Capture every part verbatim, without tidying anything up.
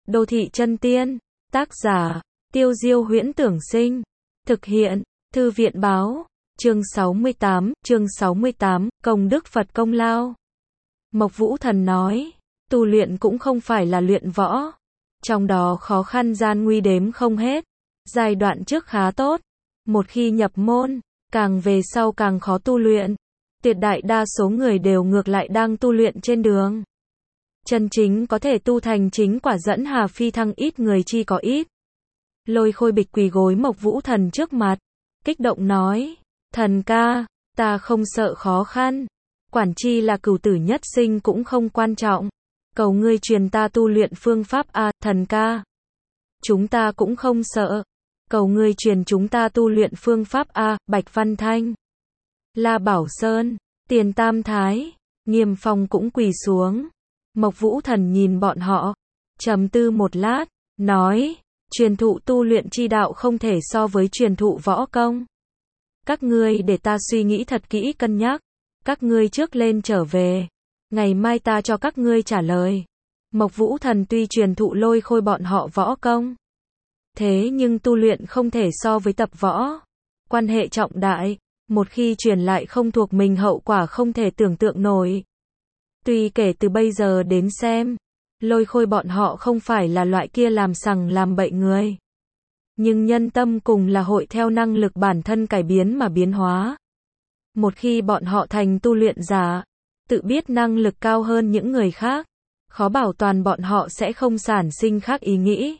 Đô thị chân tiên, tác giả, Tiêu Diêu Huyễn Tưởng Sinh, thực hiện, Thư viện Báo, chương sáu mươi tám, chương sáu mươi tám, công đức Phật công lao. Mộc Vũ Thần nói, tu luyện cũng không phải là luyện võ, trong đó khó khăn gian nguy đếm không hết, giai đoạn trước khá tốt, một khi nhập môn, càng về sau càng khó tu luyện, tuyệt đại đa số người đều ngược lại đang tu luyện trên đường. Chân chính có thể tu thành chính quả dẫn hà phi thăng ít người chi có ít. Lôi Khôi bịch quỳ gối Mộc Vũ Thần trước mặt, kích động nói, thần ca, ta không sợ khó khăn, quản chi là cửu tử nhất sinh cũng không quan trọng, cầu ngươi truyền ta tu luyện phương pháp a, thần ca. Chúng ta cũng không sợ, cầu ngươi truyền chúng ta tu luyện phương pháp a, Bạch Văn Thanh, La Bảo Sơn, Tiền Tam Thái, Nghiêm Phong cũng quỳ xuống. Mộc Vũ Thần nhìn bọn họ, trầm tư một lát, nói, truyền thụ tu luyện chi đạo không thể so với truyền thụ võ công. Các ngươi để ta suy nghĩ thật kỹ cân nhắc, các ngươi trước lên trở về, ngày mai ta cho các ngươi trả lời. Mộc Vũ Thần tuy truyền thụ Lôi Khôi bọn họ võ công, thế nhưng tu luyện không thể so với tập võ, quan hệ trọng đại, một khi truyền lại không thuộc mình hậu quả không thể tưởng tượng nổi. Tuy kể từ bây giờ đến xem, Lôi Khôi bọn họ không phải là loại kia làm sằng làm bậy người. Nhưng nhân tâm cùng là hội theo năng lực bản thân cải biến mà biến hóa. Một khi bọn họ thành tu luyện giả, tự biết năng lực cao hơn những người khác, khó bảo toàn bọn họ sẽ không sản sinh khác ý nghĩ.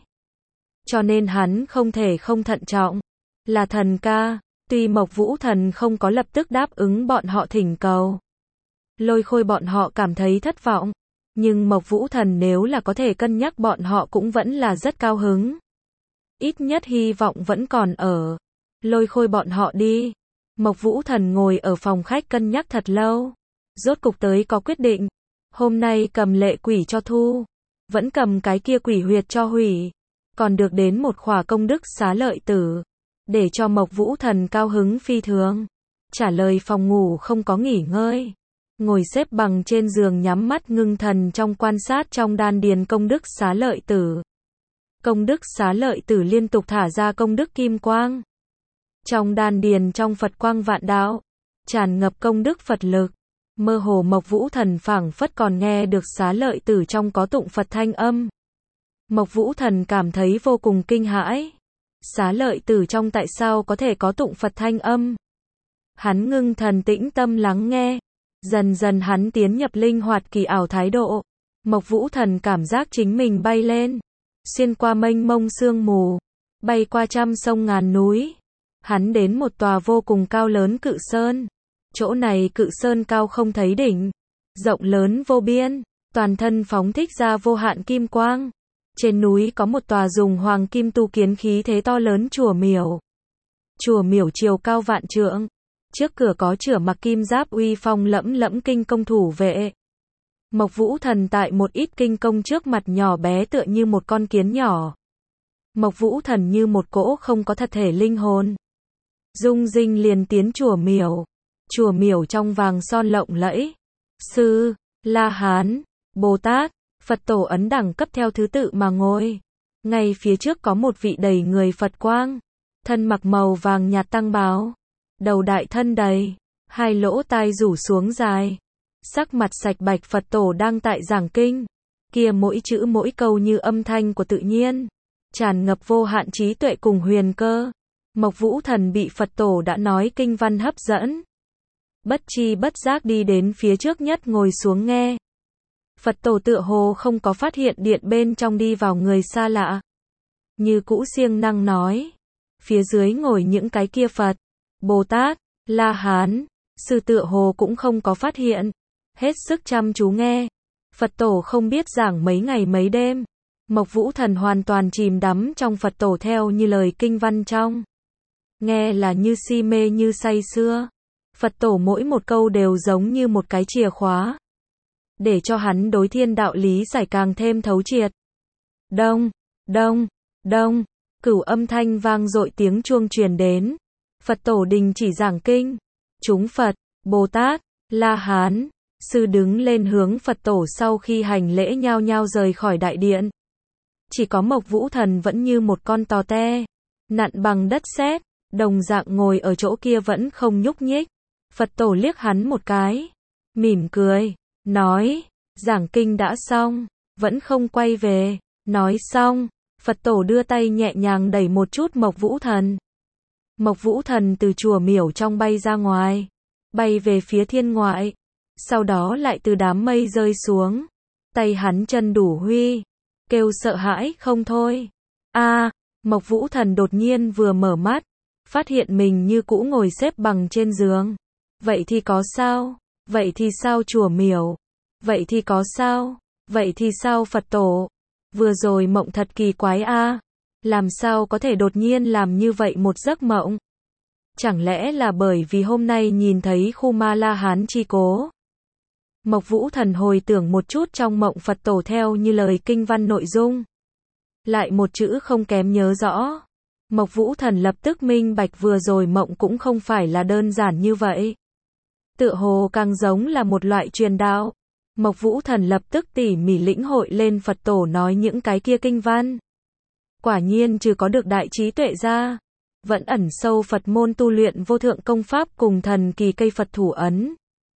Cho nên hắn không thể không thận trọng. Là thần ca, tuy Mộc Vũ Thần không có lập tức đáp ứng bọn họ thỉnh cầu, Lôi Khôi bọn họ cảm thấy thất vọng, nhưng Mộc Vũ Thần nếu là có thể cân nhắc bọn họ cũng vẫn là rất cao hứng. Ít nhất hy vọng vẫn còn ở. Lôi Khôi bọn họ đi. Mộc Vũ Thần ngồi ở phòng khách cân nhắc thật lâu. Rốt cục tới có quyết định. Hôm nay cầm lệ quỷ cho thu. Vẫn cầm cái kia quỷ huyệt cho hủy. Còn được đến một khỏa công đức xá lợi tử. Để cho Mộc Vũ Thần cao hứng phi thường. Trả lời phòng ngủ không có nghỉ ngơi. Ngồi xếp bằng trên giường nhắm mắt ngưng thần trong quan sát trong đan điền công đức xá lợi tử. Công đức xá lợi tử liên tục thả ra công đức kim quang. Trong đan điền trong Phật quang vạn đạo, tràn ngập công đức Phật lực. Mơ hồ Mộc Vũ Thần phảng phất còn nghe được xá lợi tử trong có tụng Phật thanh âm. Mộc Vũ Thần cảm thấy vô cùng kinh hãi. Xá lợi tử trong tại sao có thể có tụng Phật thanh âm? Hắn ngưng thần tĩnh tâm lắng nghe. Dần dần hắn tiến nhập linh hoạt kỳ ảo thái độ. Mộc Vũ Thần cảm giác chính mình bay lên, xuyên qua mênh mông sương mù, bay qua trăm sông ngàn núi. Hắn đến một tòa vô cùng cao lớn cự sơn. Chỗ này cự sơn cao không thấy đỉnh, rộng lớn vô biên, toàn thân phóng thích ra vô hạn kim quang. Trên núi có một tòa dùng hoàng kim tu kiến khí thế to lớn chùa miểu. Chùa miểu chiều cao vạn trượng. Trước cửa có chửa mặc kim giáp uy phong lẫm lẫm kinh công thủ vệ. Mộc Vũ Thần tại một ít kinh công trước mặt nhỏ bé tựa như một con kiến nhỏ. Mộc Vũ Thần như một cỗ không có thật thể linh hồn. Dung dinh liền tiến chùa miểu. Chùa miểu trong vàng son lộng lẫy. Sư, La Hán, Bồ Tát, Phật tổ ấn đẳng cấp theo thứ tự mà ngồi. Ngay phía trước có một vị đầy người Phật quang. Thân mặc màu vàng nhạt tăng bào. Đầu đại thân đầy, hai lỗ tai rủ xuống dài. Sắc mặt sạch bạch Phật tổ đang tại giảng kinh. Kia mỗi chữ mỗi câu như âm thanh của tự nhiên. Tràn ngập vô hạn trí tuệ cùng huyền cơ. Mộc Vũ Thần bị Phật tổ đã nói kinh văn hấp dẫn. Bất chi bất giác đi đến phía trước nhất ngồi xuống nghe. Phật tổ tựa hồ không có phát hiện điện bên trong đi vào người xa lạ. Như cũ siêng năng nói. Phía dưới ngồi những cái kia Phật, Bồ Tát, La Hán, sư tựa hồ cũng không có phát hiện. Hết sức chăm chú nghe. Phật tổ không biết giảng mấy ngày mấy đêm. Mộc Vũ Thần hoàn toàn chìm đắm trong Phật tổ theo như lời kinh văn trong. Nghe là như si mê như say sưa. Phật tổ mỗi một câu đều giống như một cái chìa khóa. Để cho hắn đối thiên đạo lý giải càng thêm thấu triệt. Đông, đông, đông, cửu âm thanh vang dội tiếng chuông truyền đến. Phật tổ đình chỉ giảng kinh. Chúng Phật, Bồ Tát, La Hán, sư đứng lên hướng Phật tổ sau khi hành lễ nhao nhao rời khỏi đại điện. Chỉ có Mộc Vũ Thần vẫn như một con tò te, nặn bằng đất sét, đồng dạng ngồi ở chỗ kia vẫn không nhúc nhích. Phật tổ liếc hắn một cái, mỉm cười, nói, giảng kinh đã xong, vẫn không quay về. Nói xong, Phật tổ đưa tay nhẹ nhàng đẩy một chút Mộc Vũ Thần. Mộc Vũ Thần từ chùa miểu trong bay ra ngoài, bay về phía thiên ngoại, sau đó lại từ đám mây rơi xuống. Tay hắn chân đủ huy, kêu sợ hãi không thôi. A, Mộc Vũ Thần đột nhiên vừa mở mắt, phát hiện mình như cũ ngồi xếp bằng trên giường. Vậy thì có sao? Vậy thì sao chùa miểu? Vậy thì có sao? Vậy thì sao Phật tổ? Vừa rồi mộng thật kỳ quái a, làm sao có thể đột nhiên làm như vậy một giấc mộng? Chẳng lẽ là bởi vì hôm nay nhìn thấy khu Ma La Hán chi cố? Mộc Vũ Thần hồi tưởng một chút trong mộng Phật tổ theo như lời kinh văn nội dung. Lại một chữ không kém nhớ rõ. Mộc Vũ Thần lập tức minh bạch vừa rồi mộng cũng không phải là đơn giản như vậy. Tựa hồ càng giống là một loại truyền đạo. Mộc Vũ Thần lập tức tỉ mỉ lĩnh hội lên Phật tổ nói những cái kia kinh văn. Quả nhiên trừ có được đại trí tuệ ra, vẫn ẩn sâu Phật môn tu luyện vô thượng công pháp cùng thần kỳ cây Phật thủ ấn.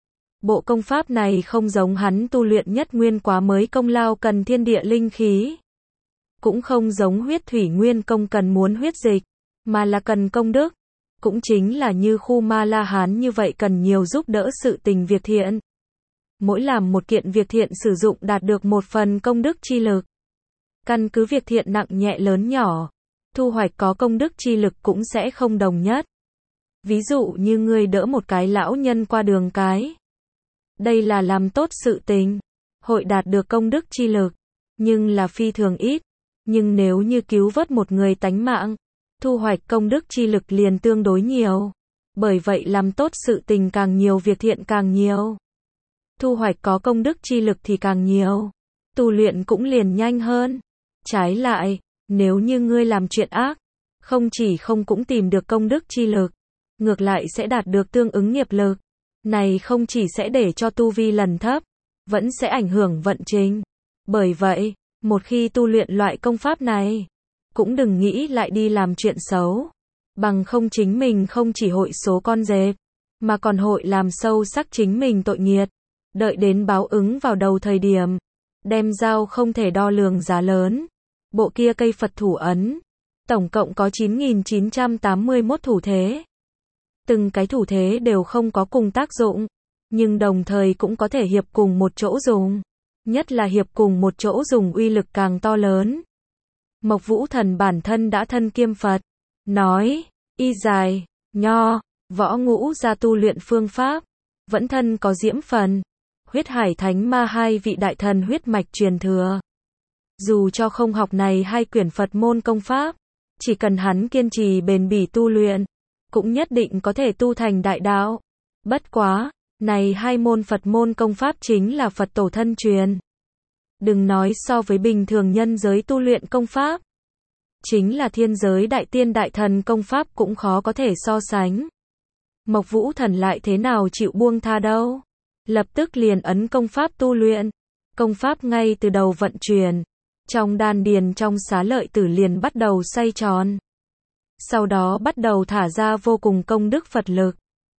Bộ công pháp này không giống hắn tu luyện nhất nguyên quá mới công lao cần thiên địa linh khí. Cũng không giống huyết thủy nguyên công cần muốn huyết dịch, mà là cần công đức. Cũng chính là như khu Ma La Hán như vậy cần nhiều giúp đỡ sự tình việc thiện. Mỗi làm một kiện việc thiện sử dụng đạt được một phần công đức chi lực. Căn cứ việc thiện nặng nhẹ lớn nhỏ, thu hoạch có công đức chi lực cũng sẽ không đồng nhất. Ví dụ như ngươi đỡ một cái lão nhân qua đường cái. Đây là làm tốt sự tình, hội đạt được công đức chi lực, nhưng là phi thường ít. Nhưng nếu như cứu vớt một người tánh mạng, thu hoạch công đức chi lực liền tương đối nhiều. Bởi vậy làm tốt sự tình càng nhiều việc thiện càng nhiều. Thu hoạch có công đức chi lực thì càng nhiều. Tu luyện cũng liền nhanh hơn. Trái lại, nếu như ngươi làm chuyện ác, không chỉ không cũng tìm được công đức chi lực, ngược lại sẽ đạt được tương ứng nghiệp lực. Này không chỉ sẽ để cho tu vi lần thấp, vẫn sẽ ảnh hưởng vận trình. Bởi vậy, một khi tu luyện loại công pháp này, cũng đừng nghĩ lại đi làm chuyện xấu. Bằng không chính mình không chỉ hội số con dẹp, mà còn hội làm sâu sắc chính mình tội nghiệt. Đợi đến báo ứng vào đầu thời điểm, đem giao không thể đo lường giá lớn. Bộ kia cây Phật thủ ấn, tổng cộng có chín nghìn chín trăm tám mươi mốt thủ thế. Từng cái thủ thế đều không có cùng tác dụng, nhưng đồng thời cũng có thể hiệp cùng một chỗ dùng. Nhất là hiệp cùng một chỗ dùng uy lực càng to lớn. Mộc Vũ Thần bản thân đã thân kiêm Phật, nói, y dài, nho, võ ngũ ra tu luyện phương pháp, vẫn thân có diễm phần, huyết hải thánh ma hai vị đại thần huyết mạch truyền thừa. Dù cho không học này hai quyển Phật môn công pháp, chỉ cần hắn kiên trì bền bỉ tu luyện, cũng nhất định có thể tu thành đại đạo. Bất quá, này hai môn Phật môn công pháp chính là Phật tổ thân truyền. Đừng nói so với bình thường nhân giới tu luyện công pháp. Chính là thiên giới đại tiên đại thần công pháp cũng khó có thể so sánh. Mộc Vũ Thần lại thế nào chịu buông tha đâu. Lập tức liền ấn công pháp tu luyện. Công pháp ngay từ đầu vận chuyển. Trong đan điền trong xá lợi tử liền bắt đầu xoay tròn. Sau đó bắt đầu thả ra vô cùng công đức Phật lực.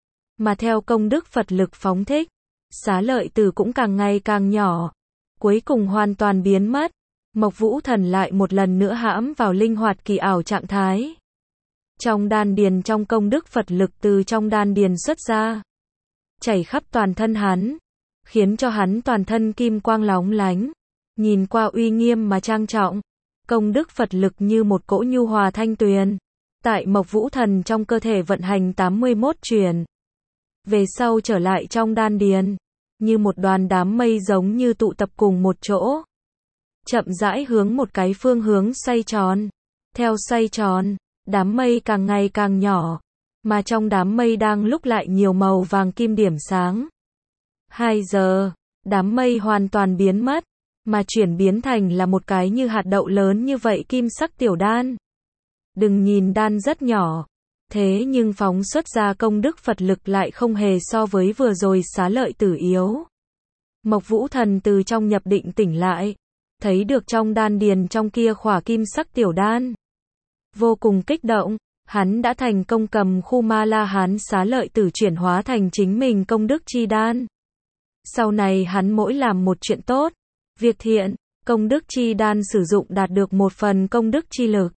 Mà theo công đức Phật lực phóng thích, xá lợi tử cũng càng ngày càng nhỏ. Cuối cùng hoàn toàn biến mất. Mộc Vũ Thần lại một lần nữa hãm vào linh hoạt kỳ ảo trạng thái. Trong đan điền trong công đức Phật lực từ trong đan điền xuất ra, chảy khắp toàn thân hắn, khiến cho hắn toàn thân kim quang lóng lánh, nhìn qua uy nghiêm mà trang trọng. Công đức Phật lực như một cỗ nhu hòa thanh tuyền, tại Mộc Vũ Thần trong cơ thể vận hành tám mươi mốt chuyển. Về sau trở lại trong đan điền, như một đoàn đám mây giống như tụ tập cùng một chỗ. Chậm rãi hướng một cái phương hướng xoay tròn. Theo xoay tròn, đám mây càng ngày càng nhỏ, mà trong đám mây đang lúc lại nhiều màu vàng kim điểm sáng. hai giờ, đám mây hoàn toàn biến mất, mà chuyển biến thành là một cái như hạt đậu lớn như vậy kim sắc tiểu đan. Đừng nhìn đan rất nhỏ, thế nhưng phóng xuất ra công đức Phật lực lại không hề so với vừa rồi xá lợi tử yếu. Mộc Vũ Thần từ trong nhập định tỉnh lại, thấy được trong đan điền trong kia khỏa kim sắc tiểu đan. Vô cùng kích động, hắn đã thành công cầm khu Ma La Hán xá lợi tử chuyển hóa thành chính mình công đức chi đan. Sau này hắn mỗi làm một chuyện tốt, việc thiện, công đức chi đan sử dụng đạt được một phần công đức chi lực.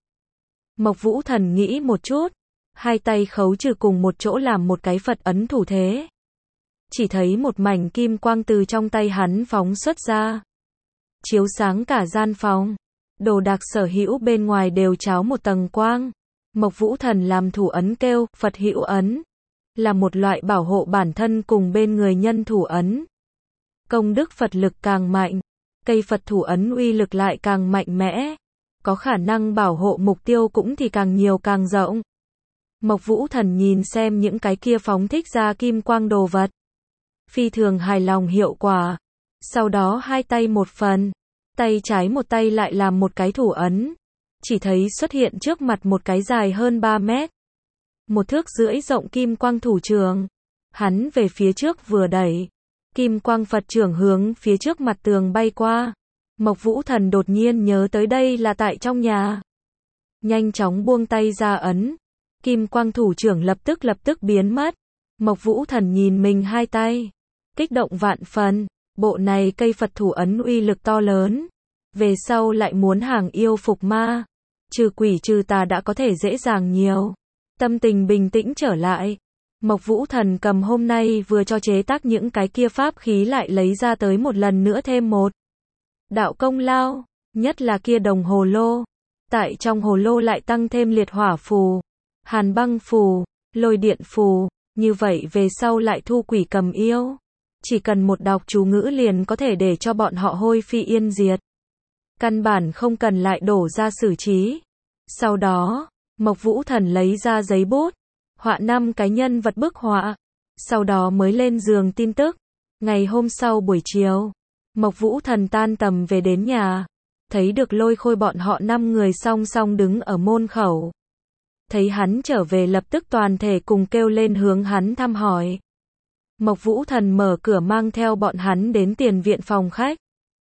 Mộc Vũ Thần nghĩ một chút, hai tay khấu trừ cùng một chỗ làm một cái Phật ấn thủ thế. Chỉ thấy một mảnh kim quang từ trong tay hắn phóng xuất ra, chiếu sáng cả gian phòng. Đồ đạc sở hữu bên ngoài đều cháo một tầng quang. Mộc Vũ Thần làm thủ ấn kêu Phật hữu ấn, là một loại bảo hộ bản thân cùng bên người nhân thủ ấn. Công đức Phật lực càng mạnh, cây Phật thủ ấn uy lực lại càng mạnh mẽ, có khả năng bảo hộ mục tiêu cũng thì càng nhiều càng rộng. Mộc Vũ Thần nhìn xem những cái kia phóng thích ra kim quang đồ vật, phi thường hài lòng hiệu quả. Sau đó hai tay một phần, tay trái một tay lại làm một cái thủ ấn, chỉ thấy xuất hiện trước mặt một cái dài hơn ba mét, một thước rưỡi rộng kim quang thủ trường. Hắn về phía trước vừa đẩy, kim quang Phật trưởng hướng phía trước mặt tường bay qua. Mộc Vũ Thần đột nhiên nhớ tới đây là tại trong nhà, nhanh chóng buông tay ra ấn, kim quang thủ trưởng lập tức lập tức biến mất. Mộc Vũ Thần nhìn mình hai tay, kích động vạn phần. Bộ này cây Phật thủ ấn uy lực to lớn, về sau lại muốn hàng yêu phục ma, trừ quỷ trừ tà đã có thể dễ dàng nhiều. Tâm tình bình tĩnh trở lại, Mộc Vũ Thần cầm hôm nay vừa cho chế tác những cái kia pháp khí lại lấy ra tới một lần nữa thêm một đạo công lao, nhất là kia đồng hồ lô. Tại trong hồ lô lại tăng thêm liệt hỏa phù, hàn băng phù, lôi điện phù, như vậy về sau lại thu quỷ cầm yêu. Chỉ cần một đọc chú ngữ liền có thể để cho bọn họ hôi phi yên diệt. Căn bản không cần lại đổ ra xử trí. Sau đó, Mộc Vũ Thần lấy ra giấy bút, họa năm cái nhân vật bức họa. Sau đó mới lên giường tin tức. Ngày hôm sau buổi chiều, Mộc Vũ Thần tan tầm về đến nhà, thấy được Lôi Khôi bọn họ năm người song song đứng ở môn khẩu. Thấy hắn trở về lập tức toàn thể cùng kêu lên hướng hắn thăm hỏi. Mộc Vũ Thần mở cửa mang theo bọn hắn đến tiền viện phòng khách,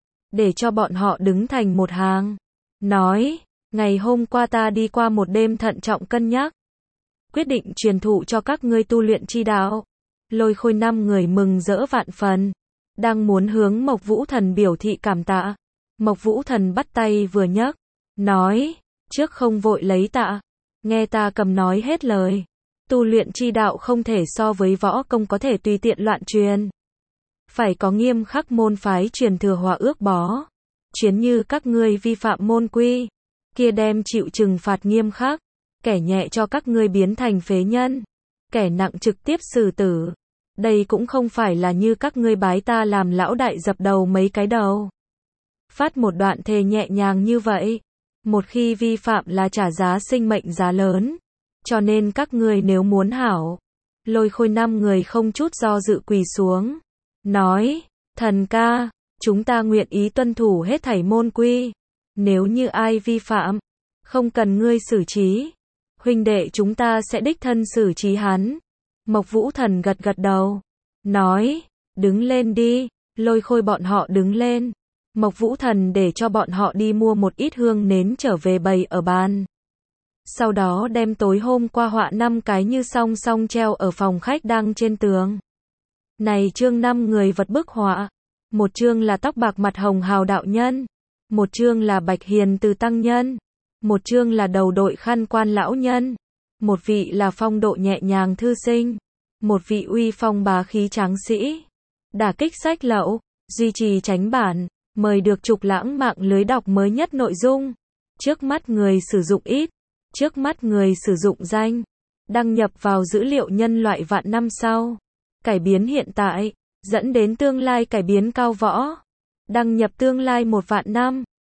để cho bọn họ đứng thành một hàng. Nói, ngày hôm qua ta đi qua một đêm thận trọng cân nhắc, quyết định truyền thụ cho các ngươi tu luyện chi đạo. Lôi Khôi năm người mừng rỡ vạn phần, đang muốn hướng Mộc Vũ Thần biểu thị cảm tạ. Mộc Vũ Thần bắt tay vừa nhấc, nói, trước không vội lấy tạ, nghe ta cầm nói hết lời. Tu luyện chi đạo không thể so với võ công có thể tùy tiện loạn truyền. Phải có nghiêm khắc môn phái truyền thừa hòa ước bó. Chuyến như các ngươi vi phạm môn quy, kia đem chịu trừng phạt nghiêm khắc. Kẻ nhẹ cho các ngươi biến thành phế nhân, kẻ nặng trực tiếp xử tử. Đây cũng không phải là như các ngươi bái ta làm lão đại dập đầu mấy cái đầu. Phát một đoạn thề nhẹ nhàng như vậy. Một khi vi phạm là trả giá sinh mệnh giá lớn. Cho nên các ngươi nếu muốn hảo. Lôi Khôi năm người không chút do dự quỳ xuống, nói, thần ca, chúng ta nguyện ý tuân thủ hết thảy môn quy. Nếu như ai vi phạm, không cần ngươi xử trí, huynh đệ chúng ta sẽ đích thân xử trí hắn. Mộc Vũ Thần gật gật đầu, nói, đứng lên đi. Lôi Khôi bọn họ đứng lên. Mộc Vũ Thần để cho bọn họ đi mua một ít hương nến trở về bày ở bàn. Sau đó đem tối hôm qua họa năm cái như song song treo ở phòng khách đăng trên tường. Này chương năm người vật bức họa. Một chương là tóc bạc mặt hồng hào đạo nhân. Một chương là bạch hiền từ tăng nhân. Một chương là đầu đội khăn quan lão nhân. Một vị là phong độ nhẹ nhàng thư sinh. Một vị uy phong bá khí tráng sĩ. Đả kích sách lậu, duy trì tránh bản, mời được trục lãng mạng lưới đọc mới nhất nội dung. Trước mắt người sử dụng ít. Trước mắt người sử dụng danh, đăng nhập vào dữ liệu nhân loại vạn năm sau, cải biến hiện tại, dẫn đến tương lai cải biến cao võ, đăng nhập tương lai một vạn năm.